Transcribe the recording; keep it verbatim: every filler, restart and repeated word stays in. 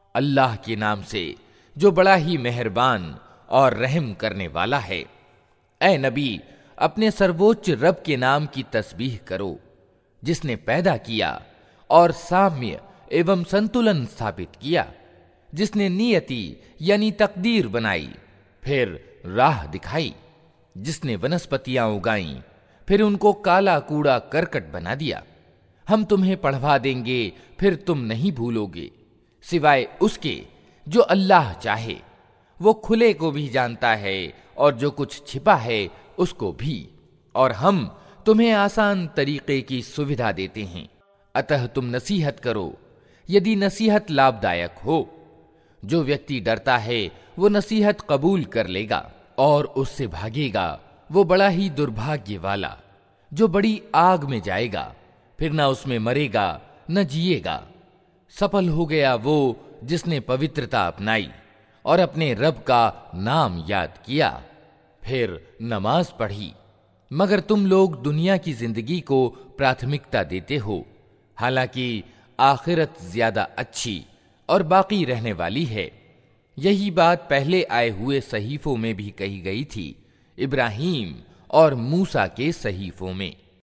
अल्लाह के नाम से जो बड़ा ही मेहरबान और रहम करने वाला है। ऐ नबी, अपने सर्वोच्च रब के नाम की तस्बीह करो, जिसने पैदा किया और साम्य एवं संतुलन स्थापित किया, जिसने नियति यानी तकदीर बनाई, फिर राह दिखाई, जिसने वनस्पतियां उगाई, फिर उनको काला कूड़ा करकट बना दिया। हम तुम्हें पढ़वा देंगे, फिर तुम नहीं भूलोगे, सिवाय उसके जो अल्लाह चाहे। वो खुले को भी जानता है और जो कुछ छिपा है उसको भी, और हम तुम्हें आसान तरीके की सुविधा देते हैं। अतः तुम नसीहत करो यदि नसीहत लाभदायक हो। जो व्यक्ति डरता है वो नसीहत कबूल कर लेगा, और उससे भागेगा वो बड़ा ही दुर्भाग्य वाला, जो बड़ी आग में जाएगा, फिर न उसमें मरेगा न जिएगा। सफल हो गया वो जिसने पवित्रता अपनाई और अपने रब का नाम याद किया, फिर नमाज पढ़ी। मगर तुम लोग दुनिया की जिंदगी को प्राथमिकता देते हो, हालांकि आखिरत ज्यादा अच्छी और बाकी रहने वाली है। यही बात पहले आए हुए सहीफों में भी कही गई थी, इब्राहीम और मूसा के सहीफों में।